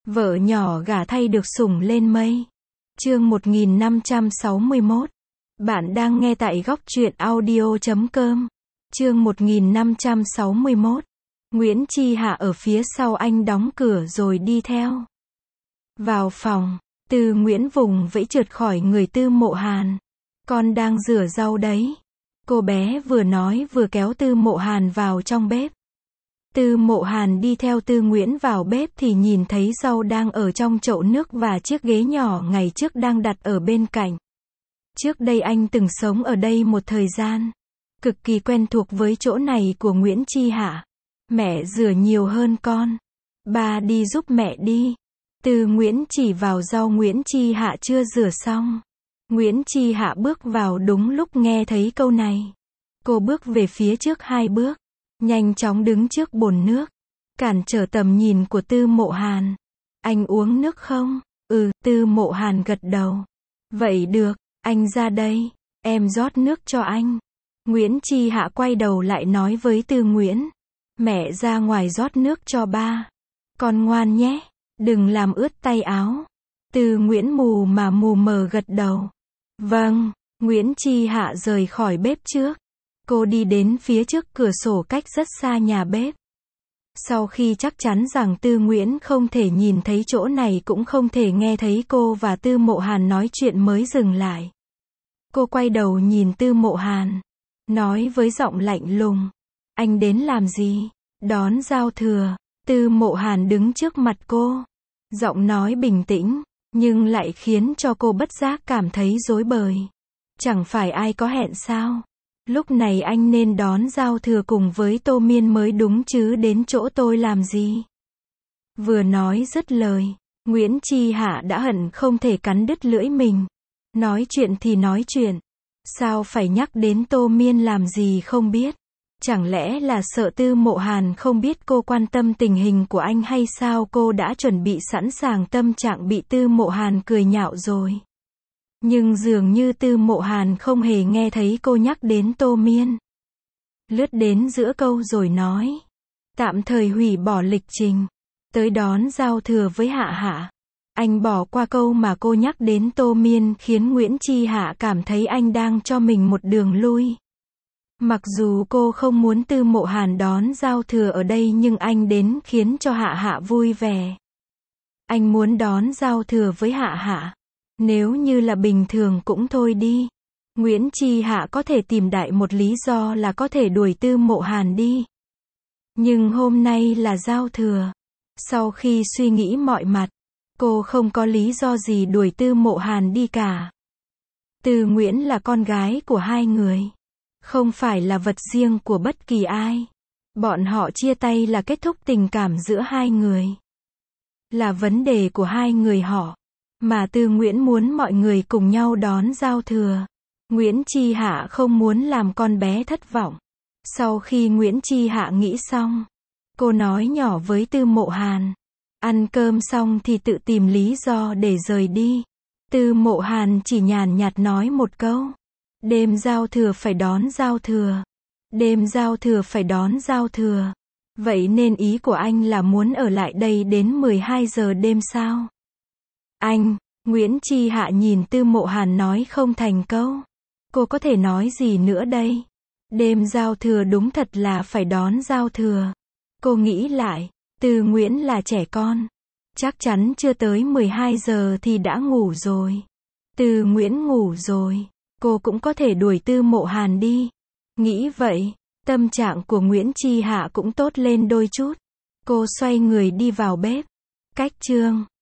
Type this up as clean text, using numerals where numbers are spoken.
Vợ nhỏ gả thay được sủng lên mây. Chương 1561. Bạn đang nghe tại góc truyện audio.com. Chương 1561. Nguyễn Chi Hạ ở phía sau anh đóng cửa rồi đi theo. Vào phòng, Tư Nguyễn vùng vẫy trượt khỏi người Tư Mộ Hàn. Con đang rửa rau đấy. Cô bé vừa nói vừa kéo Tư Mộ Hàn vào trong bếp. Tư Mộ Hàn đi theo Tư Nguyễn vào bếp thì nhìn thấy rau đang ở trong chậu nước và chiếc ghế nhỏ ngày trước đang đặt ở bên cạnh. Trước đây anh từng sống ở đây một thời gian. Cực kỳ quen thuộc với chỗ này của Nguyễn Chi Hạ. Mẹ rửa nhiều hơn con. Ba đi giúp mẹ đi. Tư Nguyễn chỉ vào rau Nguyễn Chi Hạ chưa rửa xong. Nguyễn Chi Hạ bước vào đúng lúc nghe thấy câu này. Cô bước về phía trước 2 bước. Nhanh chóng đứng trước bồn nước. Cản trở tầm nhìn của Tư Mộ Hàn. Anh uống nước không? Tư Mộ Hàn gật đầu. Vậy được, anh ra đây. Em rót nước cho anh. Nguyễn Chi Hạ quay đầu lại nói với Tư Nguyễn. Mẹ ra ngoài rót nước cho ba. Con ngoan nhé. Đừng làm ướt tay áo. Tư Nguyễn mù mờ gật đầu. Vâng. Nguyễn Chi Hạ rời khỏi bếp trước. Cô đi đến phía trước cửa sổ cách rất xa nhà bếp. Sau khi chắc chắn rằng Tư Nguyễn không thể nhìn thấy chỗ này cũng không thể nghe thấy cô và Tư Mộ Hàn nói chuyện mới dừng lại. Cô quay đầu nhìn Tư Mộ Hàn. Nói với giọng lạnh lùng. Anh đến làm gì? Đón giao thừa. Tư Mộ Hàn đứng trước mặt cô. Giọng nói bình tĩnh, nhưng lại khiến cho cô bất giác cảm thấy rối bời. Chẳng phải ai có hẹn sao? Lúc này anh nên đón giao thừa cùng với Tô Miên mới đúng chứ đến chỗ tôi làm gì? Vừa nói dứt lời, Nguyễn Chi Hạ đã hận không thể cắn đứt lưỡi mình. Nói chuyện thì nói chuyện. Sao phải nhắc đến Tô Miên làm gì không biết? Chẳng lẽ là sợ Tư Mộ Hàn không biết cô quan tâm tình hình của anh hay sao? Cô đã chuẩn bị sẵn sàng tâm trạng bị Tư Mộ Hàn cười nhạo rồi. Nhưng dường như Tư Mộ Hàn không hề nghe thấy cô nhắc đến Tô Miên. Lướt đến giữa câu rồi nói. Tạm thời hủy bỏ lịch trình. Tới đón giao thừa với Hạ Hạ. Anh bỏ qua câu mà cô nhắc đến Tô Miên khiến Nguyễn Chi Hạ cảm thấy anh đang cho mình một đường lui. Mặc dù cô không muốn Tư Mộ Hàn đón giao thừa ở đây nhưng anh đến khiến cho Hạ Hạ vui vẻ. Anh muốn đón giao thừa với Hạ Hạ. Nếu như là bình thường cũng thôi đi. Nguyễn Chi Hạ có thể tìm đại một lý do là có thể đuổi Tư Mộ Hàn đi. Nhưng hôm nay là giao thừa. Sau khi suy nghĩ mọi mặt, cô không có lý do gì đuổi Tư Mộ Hàn đi cả. Tư Nguyễn là con gái của hai người. Không phải là vật riêng của bất kỳ ai. Bọn họ chia tay là kết thúc tình cảm giữa hai người. Là vấn đề của hai người họ. Mà Tư Nguyễn muốn mọi người cùng nhau đón giao thừa. Nguyễn Chi Hạ không muốn làm con bé thất vọng. Sau khi Nguyễn Chi Hạ nghĩ xong, cô nói nhỏ với Tư Mộ Hàn. Ăn cơm xong thì tự tìm lý do để rời đi. Tư Mộ Hàn chỉ nhàn nhạt nói một câu. Đêm giao thừa phải đón giao thừa. Đêm giao thừa phải đón giao thừa. Vậy nên ý của anh là muốn ở lại đây đến 12 giờ đêm sao? Anh, Nguyễn Chi Hạ nhìn Tư Mộ Hàn nói không thành câu. Cô có thể nói gì nữa đây? Đêm giao thừa đúng thật là phải đón giao thừa. Cô nghĩ lại, Tư Nguyễn là trẻ con. Chắc chắn chưa tới 12 giờ thì đã ngủ rồi. Tư Nguyễn ngủ rồi. Cô cũng có thể đuổi Tư Mộ Hàn đi. Nghĩ vậy, tâm trạng của Nguyễn Chi Hạ cũng tốt lên đôi chút. Cô xoay người đi vào bếp. Cách chương